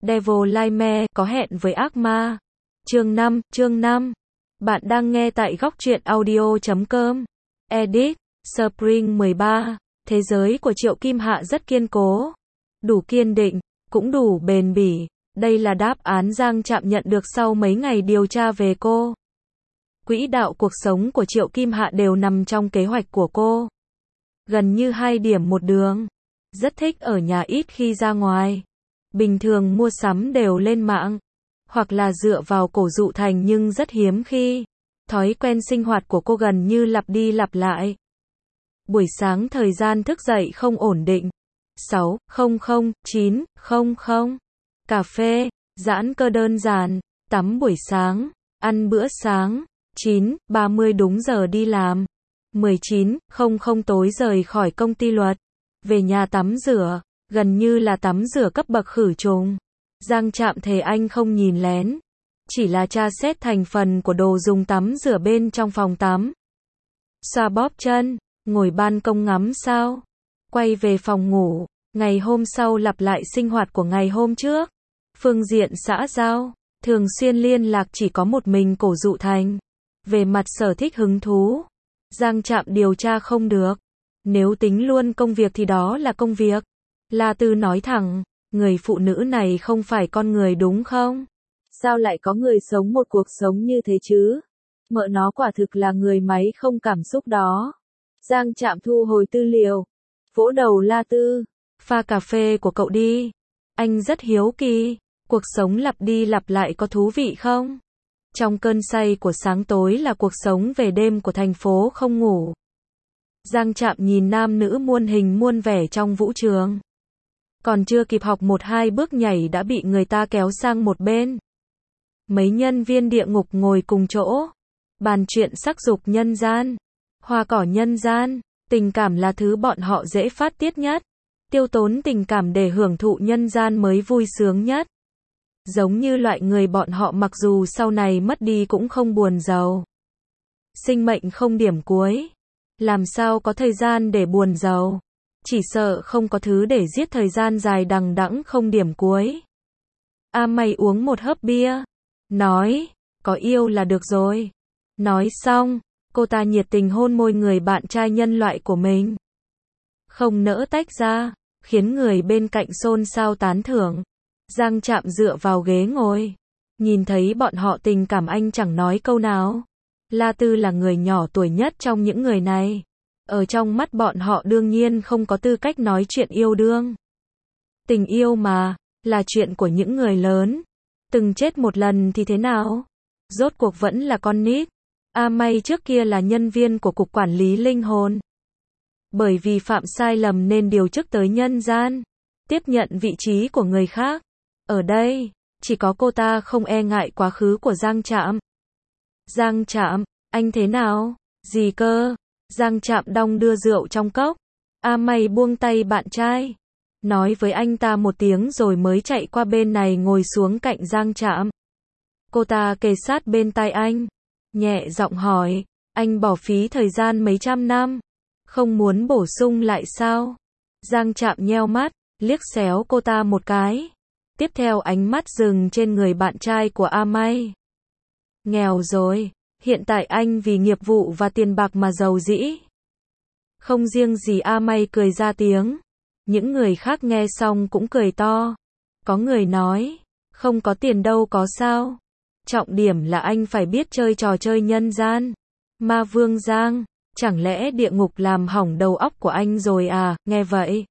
Devilman có hẹn với ác ma. Chương 5. Bạn đang nghe tại góc truyện audio.com. Edit, Spring 13. Thế giới của Triệu Kim Hạ rất kiên cố. Đủ kiên định, cũng đủ bền bỉ. Đây là đáp án Giang Trạm nhận được sau mấy ngày điều tra về cô. Quỹ đạo cuộc sống của Triệu Kim Hạ đều nằm trong kế hoạch của cô. Gần như 2 điểm một đường. Rất thích ở nhà, ít khi ra ngoài. Bình thường mua sắm đều lên mạng, hoặc là dựa vào cổ dụ thành, nhưng rất hiếm khi. Thói quen sinh hoạt của cô gần như lặp đi lặp lại. Buổi sáng thời gian thức dậy không ổn định. 6:00, 9:00. Cà phê, giãn cơ đơn giản, tắm buổi sáng, ăn bữa sáng. 9:30 đúng giờ đi làm. 19:00 tối rời khỏi công ty luật. Về nhà tắm rửa, gần như là tắm rửa cấp bậc khử trùng. Giang Trạm thề anh không nhìn lén, chỉ là tra xét thành phần của đồ dùng tắm rửa bên trong phòng tắm. Xoa bóp chân, ngồi ban công ngắm sao, quay về phòng ngủ. Ngày hôm sau lặp lại sinh hoạt của ngày hôm trước. Phương diện xã giao, thường xuyên liên lạc chỉ có một mình cổ dụ thành. Về mặt sở thích hứng thú, Giang Trạm điều tra không được. Nếu tính luôn công việc thì đó là công việc. La Tư nói thẳng, người phụ nữ này không phải con người đúng không? Sao lại có người sống một cuộc sống như thế chứ? Mợ nó quả thực là người máy không cảm xúc đó. Giang Trạm thu hồi tư liệu, vỗ đầu La Tư. Pha cà phê của cậu đi. Anh rất hiếu kỳ, cuộc sống lặp đi lặp lại có thú vị không? Trong cơn say của sáng tối là cuộc sống về đêm của thành phố không ngủ. Giang Trạm nhìn nam nữ muôn hình muôn vẻ trong vũ trường. Còn chưa kịp học 1-2 bước nhảy đã bị người ta kéo sang một bên. Mấy nhân viên địa ngục ngồi cùng chỗ, bàn chuyện sắc dục nhân gian, hoa cỏ nhân gian. Tình cảm là thứ bọn họ dễ phát tiết nhất. Tiêu tốn tình cảm để hưởng thụ nhân gian mới vui sướng nhất. Giống như loại người bọn họ mặc dù sau này mất đi cũng không buồn giàu. Sinh mệnh không điểm cuối, làm sao có thời gian để buồn giàu? Chỉ sợ không có thứ để giết thời gian dài đằng đẵng không điểm cuối. Mày uống một hớp bia, nói, có yêu là được rồi. Nói xong, cô ta nhiệt tình hôn môi người bạn trai nhân loại của mình. Không nỡ tách ra, khiến người bên cạnh xôn xao tán thưởng. Giang Trạm dựa vào ghế ngồi, nhìn thấy bọn họ tình cảm anh chẳng nói câu nào. La Tư là người nhỏ tuổi nhất trong những người này. Ở trong mắt bọn họ đương nhiên không có tư cách nói chuyện yêu đương. Tình yêu mà, là chuyện của những người lớn. Từng chết một lần thì thế nào? Rốt cuộc vẫn là con nít. May trước kia là nhân viên của Cục Quản lý Linh hồn. Bởi vì phạm sai lầm nên điều chức tới nhân gian, tiếp nhận vị trí của người khác. Ở đây, chỉ có cô ta không e ngại quá khứ của Giang Trạm. Giang Trạm, anh thế nào? Gì cơ? Giang Trạm đong đưa rượu trong cốc. Mày buông tay bạn trai. Nói với anh ta một tiếng rồi mới chạy qua bên này ngồi xuống cạnh Giang Trạm. Cô ta kề sát bên tai anh, nhẹ giọng hỏi, anh bỏ phí thời gian mấy trăm năm, không muốn bổ sung lại sao? Giang Trạm nheo mắt, liếc xéo cô ta một cái. Tiếp theo ánh mắt dừng trên người bạn trai của May. Nghèo rồi, hiện tại anh vì nghiệp vụ và tiền bạc mà giàu dĩ. Không riêng gì May cười ra tiếng, những người khác nghe xong cũng cười to. Có người nói, không có tiền đâu có sao. Trọng điểm là anh phải biết chơi trò chơi nhân gian. Ma Vương Giang, chẳng lẽ địa ngục làm hỏng đầu óc của anh rồi à? Nghe vậy,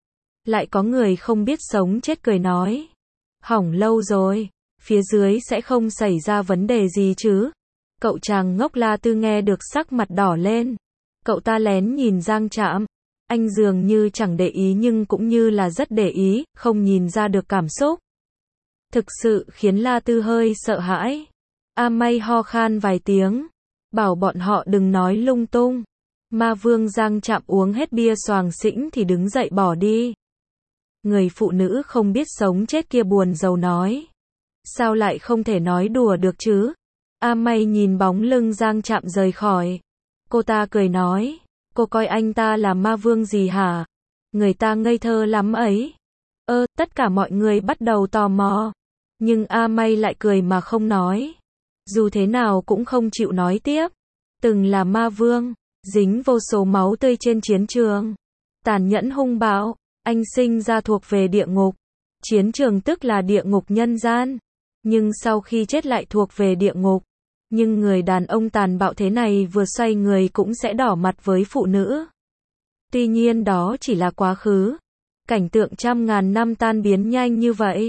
lại có người không biết sống chết cười nói, hỏng lâu rồi, phía dưới sẽ không xảy ra vấn đề gì chứ? Cậu chàng ngốc La Tư nghe được sắc mặt đỏ lên. Cậu ta lén nhìn Giang Trạm. Anh dường như chẳng để ý nhưng cũng như là rất để ý, không nhìn ra được cảm xúc. Thực sự khiến La Tư hơi sợ hãi. May ho khan vài tiếng, bảo bọn họ đừng nói lung tung. Ma Vương Giang Trạm uống hết bia xoàng xĩnh thì đứng dậy bỏ đi. Người phụ nữ không biết sống chết kia buồn rầu nói, sao lại không thể nói đùa được chứ? May nhìn bóng lưng Giang Trạm rời khỏi. Cô ta cười nói, cô coi anh ta là ma vương gì hả? Người ta ngây thơ lắm ấy. Tất cả mọi người bắt đầu tò mò. Nhưng A May lại cười mà không nói. Dù thế nào cũng không chịu nói tiếp. Từng là ma vương, dính vô số máu tươi trên chiến trường. Tàn nhẫn hung bạo, anh sinh ra thuộc về địa ngục. Chiến trường tức là địa ngục nhân gian. Nhưng sau khi chết lại thuộc về địa ngục. Nhưng người đàn ông tàn bạo thế này vừa xoay người cũng sẽ đỏ mặt với phụ nữ. Tuy nhiên đó chỉ là quá khứ. Cảnh tượng trăm ngàn năm tan biến nhanh như vậy.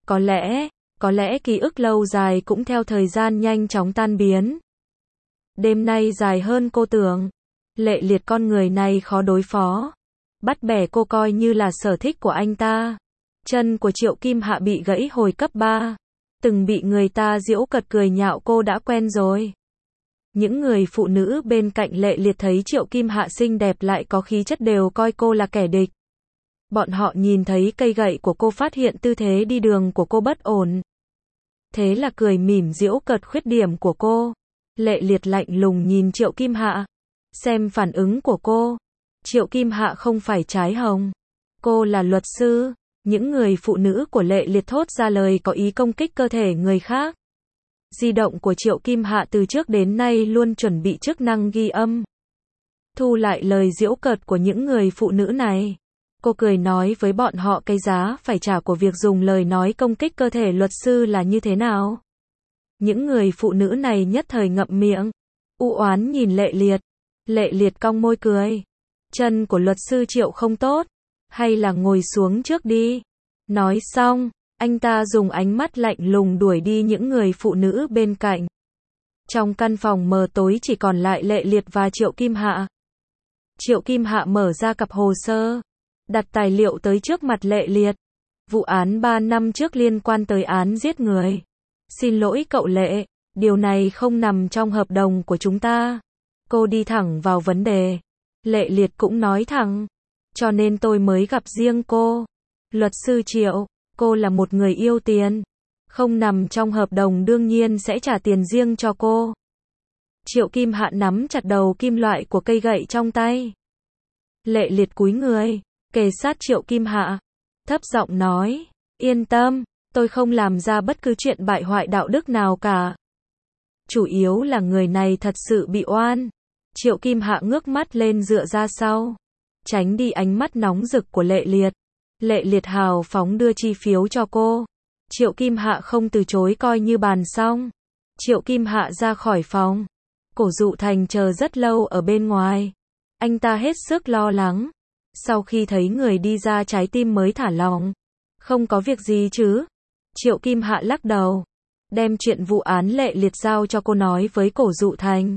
Có lẽ ký ức lâu dài cũng theo thời gian nhanh chóng tan biến. Đêm nay dài hơn cô tưởng. Lệ Liệt con người này khó đối phó. Bắt bẻ cô coi như là sở thích của anh ta. Chân của Triệu Kim Hạ bị gãy hồi cấp 3. Từng bị người ta giễu cợt cười nhạo cô đã quen rồi. Những người phụ nữ bên cạnh Lệ Liệt thấy Triệu Kim Hạ xinh đẹp lại có khí chất đều coi cô là kẻ địch. Bọn họ nhìn thấy cây gậy của cô, phát hiện tư thế đi đường của cô bất ổn. Thế là cười mỉm giễu cợt khuyết điểm của cô. Lệ Liệt lạnh lùng nhìn Triệu Kim Hạ. Xem phản ứng của cô. Triệu Kim Hạ không phải trái hồng. Cô là luật sư. Những người phụ nữ của Lệ Liệt thốt ra lời có ý công kích cơ thể người khác. Di động của Triệu Kim Hạ từ trước đến nay luôn chuẩn bị chức năng ghi âm. Thu lại lời giễu cợt của những người phụ nữ này. Cô cười nói với bọn họ cái giá phải trả của việc dùng lời nói công kích cơ thể luật sư là như thế nào. Những người phụ nữ này nhất thời ngậm miệng. U oán nhìn Lệ Liệt. Lệ Liệt cong môi cười. Chân của luật sư Triệu không tốt. Hay là ngồi xuống trước đi. Nói xong, anh ta dùng ánh mắt lạnh lùng đuổi đi những người phụ nữ bên cạnh. Trong căn phòng mờ tối chỉ còn lại Lệ Liệt và Triệu Kim Hạ. Triệu Kim Hạ mở ra cặp hồ sơ. Đặt tài liệu tới trước mặt Lệ Liệt. Vụ án 3 năm trước liên quan tới án giết người. Xin lỗi cậu Lệ, điều này không nằm trong hợp đồng của chúng ta. Cô đi thẳng vào vấn đề. Lệ Liệt cũng nói thẳng. Cho nên tôi mới gặp riêng cô. Luật sư Triệu, cô là một người yêu tiền. Không nằm trong hợp đồng đương nhiên sẽ trả tiền riêng cho cô. Triệu Kim Hạ nắm chặt đầu kim loại của cây gậy trong tay. Lệ Liệt cúi người, kề sát Triệu Kim Hạ. Thấp giọng nói, yên tâm, tôi không làm ra bất cứ chuyện bại hoại đạo đức nào cả. Chủ yếu là người này thật sự bị oan. Triệu Kim Hạ ngước mắt lên dựa ra sau. Tránh đi ánh mắt nóng rực của Lệ Liệt. Lệ Liệt hào phóng đưa chi phiếu cho cô. Triệu Kim Hạ không từ chối coi như bàn xong. Triệu Kim Hạ ra khỏi phòng. Cổ Dụ Thành chờ rất lâu ở bên ngoài. Anh ta hết sức lo lắng. Sau khi thấy người đi ra trái tim mới thả lỏng. Không có việc gì chứ? Triệu Kim Hạ lắc đầu. Đem chuyện vụ án Lệ Liệt giao cho cô nói với Cổ Dụ Thành.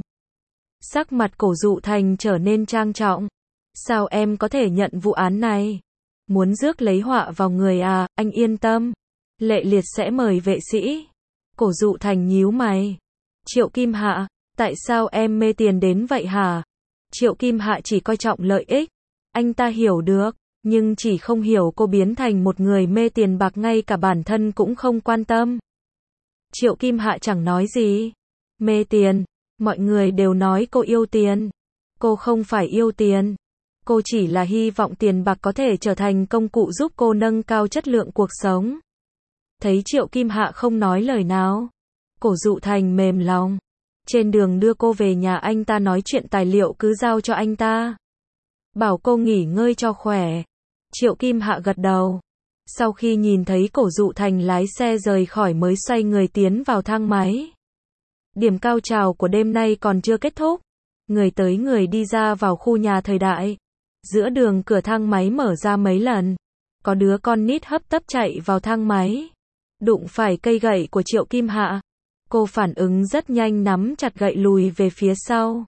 Sắc mặt Cổ Dụ Thành trở nên trang trọng. Sao em có thể nhận vụ án này? Muốn rước lấy họa vào người à? Anh yên tâm. Lệ Liệt sẽ mời vệ sĩ. Cổ Dụ Thành nhíu mày. Triệu Kim Hạ, tại sao em mê tiền đến vậy hả? Triệu Kim Hạ chỉ coi trọng lợi ích. Anh ta hiểu được, nhưng chỉ không hiểu cô biến thành một người mê tiền bạc ngay cả bản thân cũng không quan tâm. Triệu Kim Hạ chẳng nói gì. Mê tiền, mọi người đều nói cô yêu tiền. Cô không phải yêu tiền. Cô chỉ là hy vọng tiền bạc có thể trở thành công cụ giúp cô nâng cao chất lượng cuộc sống. Thấy Triệu Kim Hạ không nói lời nào. Cổ Dụ Thành mềm lòng. Trên đường đưa cô về nhà anh ta nói chuyện tài liệu cứ giao cho anh ta. Bảo cô nghỉ ngơi cho khỏe. Triệu Kim Hạ gật đầu. Sau khi nhìn thấy Cổ Dụ Thành lái xe rời khỏi mới xoay người tiến vào thang máy. Điểm cao trào của đêm nay còn chưa kết thúc. Người tới người đi ra vào khu nhà thời đại. Giữa đường cửa thang máy mở ra mấy lần. Có đứa con nít hấp tấp chạy vào thang máy. Đụng phải cây gậy của Triệu Kim Hạ. Cô phản ứng rất nhanh nắm chặt gậy lùi về phía sau.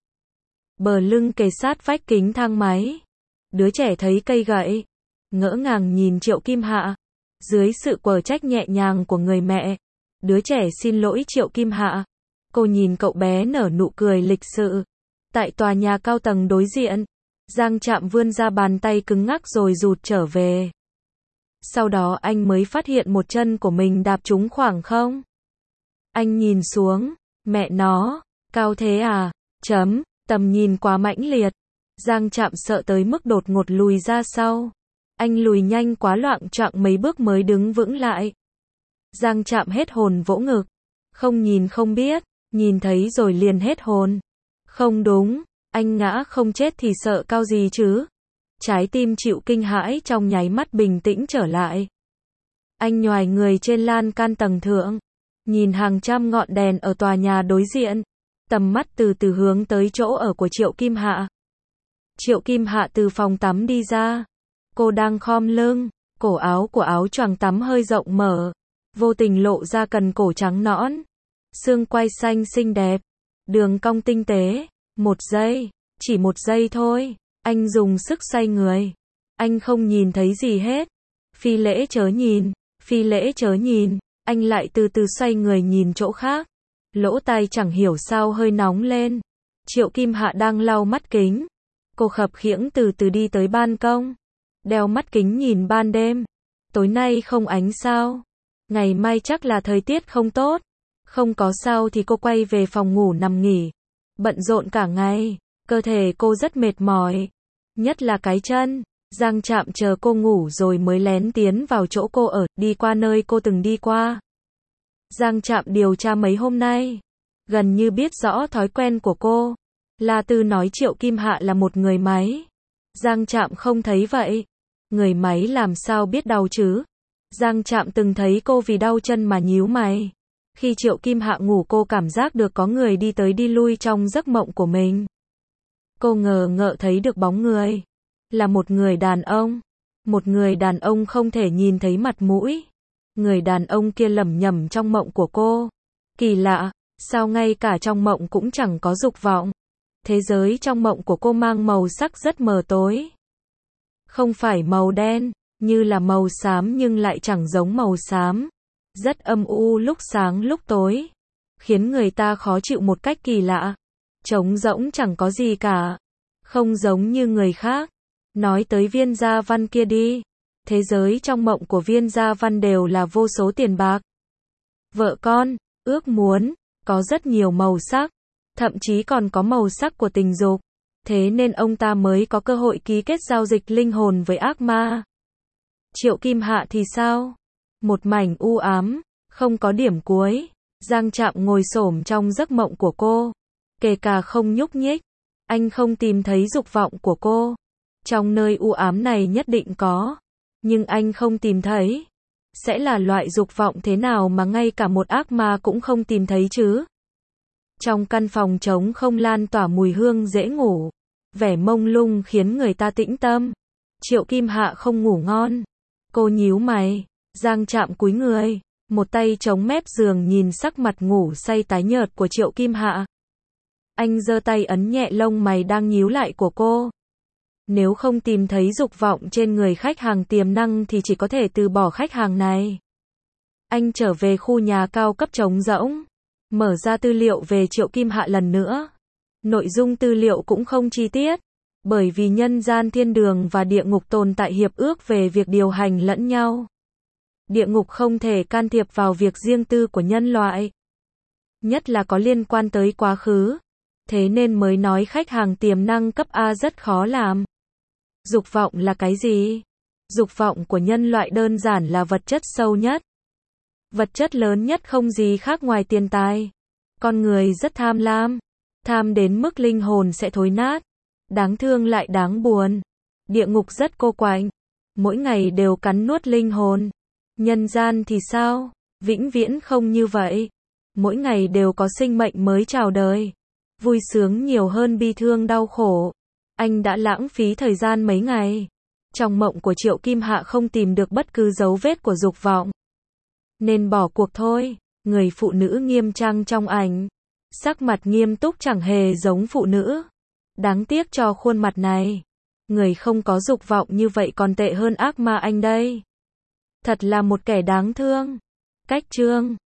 Bờ lưng kề sát vách kính thang máy. Đứa trẻ thấy cây gậy. Ngỡ ngàng nhìn Triệu Kim Hạ. Dưới sự quở trách nhẹ nhàng của người mẹ. Đứa trẻ xin lỗi Triệu Kim Hạ. Cô nhìn cậu bé nở nụ cười lịch sự. Tại tòa nhà cao tầng đối diện. Giang Trạm vươn ra bàn tay cứng ngắc rồi rụt trở về. Sau đó anh mới phát hiện một chân của mình đạp trúng khoảng không. Anh nhìn xuống. Mẹ nó, cao thế à? Tầm nhìn quá mãnh liệt. Giang Trạm sợ tới mức đột ngột lùi ra sau. Anh lùi nhanh quá loạng choạng mấy bước mới đứng vững lại. Giang Trạm hết hồn vỗ ngực. Không nhìn không biết, nhìn thấy rồi liền hết hồn. Không đúng, anh ngã không chết thì sợ cao gì chứ. Trái tim chịu kinh hãi trong nháy mắt bình tĩnh trở lại. Anh nhoài người trên lan can tầng thượng, nhìn hàng trăm ngọn đèn ở tòa nhà đối diện. Tầm mắt từ từ hướng tới chỗ ở của Triệu Kim Hạ. Triệu Kim Hạ từ phòng tắm đi ra. Cô đang khom lưng, cổ áo của áo choàng tắm hơi rộng mở, vô tình lộ ra cần cổ trắng nõn, xương quai xanh xinh đẹp, đường cong tinh tế. Một giây, chỉ một giây thôi, anh dùng sức xoay người. Anh không nhìn thấy gì hết. Phi lễ chớ nhìn, phi lễ chớ nhìn, anh lại từ từ xoay người nhìn chỗ khác. Lỗ tai chẳng hiểu sao hơi nóng lên. Triệu Kim Hạ đang lau mắt kính. Cô khập khiễng từ từ đi tới ban công. Đeo mắt kính nhìn ban đêm. Tối nay không ánh sao. Ngày mai chắc là thời tiết không tốt. Không có sao thì cô quay về phòng ngủ nằm nghỉ. Bận rộn cả ngày. Cơ thể cô rất mệt mỏi. Nhất là cái chân. Giang Trạm chờ cô ngủ rồi mới lén tiến vào chỗ cô ở, đi qua nơi cô từng đi qua. Giang Trạm điều tra mấy hôm nay. Gần như biết rõ thói quen của cô. La Tư nói Triệu Kim Hạ là một người máy. Giang Trạm không thấy vậy. Người máy làm sao biết đau chứ? Giang Trạm từng thấy cô vì đau chân mà nhíu mày. Khi Triệu Kim Hạ ngủ cô cảm giác được có người đi tới đi lui trong giấc mộng của mình. Cô ngờ ngợ thấy được bóng người. Là một người đàn ông. Một người đàn ông không thể nhìn thấy mặt mũi. Người đàn ông kia lẩm nhẩm trong mộng của cô. Kỳ lạ, sao ngay cả trong mộng cũng chẳng có dục vọng. Thế giới trong mộng của cô mang màu sắc rất mờ tối. Không phải màu đen, như là màu xám nhưng lại chẳng giống màu xám. Rất âm u lúc sáng lúc tối. Khiến người ta khó chịu một cách kỳ lạ. Trống rỗng chẳng có gì cả. Không giống như người khác. Nói tới Viên Gia Văn kia đi. Thế giới trong mộng của Viên Gia Văn đều là vô số tiền bạc. Vợ con, ước muốn, có rất nhiều màu sắc. Thậm chí còn có màu sắc của tình dục. Thế nên ông ta mới có cơ hội ký kết giao dịch linh hồn với ác ma. Triệu Kim Hạ thì sao? Một mảnh u ám, không có điểm cuối. Giang Trạm ngồi xổm trong giấc mộng của cô. Kể cả không nhúc nhích. Anh không tìm thấy dục vọng của cô. Trong nơi u ám này nhất định có. Nhưng anh không tìm thấy. Sẽ là loại dục vọng thế nào mà ngay cả một ác ma cũng không tìm thấy chứ? Trong căn phòng trống không lan tỏa mùi hương dễ ngủ. Vẻ mông lung khiến người ta tĩnh tâm. Triệu Kim Hạ không ngủ ngon. Cô nhíu mày. Giang Trạm cúi người. Một tay chống mép giường nhìn sắc mặt ngủ say tái nhợt của Triệu Kim Hạ. Anh giơ tay ấn nhẹ lông mày đang nhíu lại của cô. Nếu không tìm thấy dục vọng trên người khách hàng tiềm năng thì chỉ có thể từ bỏ khách hàng này. Anh trở về khu nhà cao cấp trống rỗng. Mở ra tư liệu về Triệu Kim Hạ lần nữa. Nội dung tư liệu cũng không chi tiết. Bởi vì nhân gian thiên đường và địa ngục tồn tại hiệp ước về việc điều hành lẫn nhau. Địa ngục không thể can thiệp vào việc riêng tư của nhân loại. Nhất là có liên quan tới quá khứ. Thế nên mới nói khách hàng tiềm năng cấp A rất khó làm. Dục vọng là cái gì? Dục vọng của nhân loại đơn giản là vật chất sâu nhất. Vật chất lớn nhất không gì khác ngoài tiền tài. Con người rất tham lam. Tham đến mức linh hồn sẽ thối nát. Đáng thương lại đáng buồn. Địa ngục rất cô quạnh. Mỗi ngày đều cắn nuốt linh hồn. Nhân gian thì sao? Vĩnh viễn không như vậy. Mỗi ngày đều có sinh mệnh mới chào đời. Vui sướng nhiều hơn bi thương đau khổ. Anh đã lãng phí thời gian mấy ngày. Trong mộng của Triệu Kim Hạ không tìm được bất cứ dấu vết của dục vọng. Nên bỏ cuộc thôi. Người phụ nữ nghiêm trang trong ảnh. Sắc mặt nghiêm túc chẳng hề giống phụ nữ. Đáng tiếc cho khuôn mặt này. Người không có dục vọng như vậy còn tệ hơn ác ma anh đây. Thật là một kẻ đáng thương. Cách chương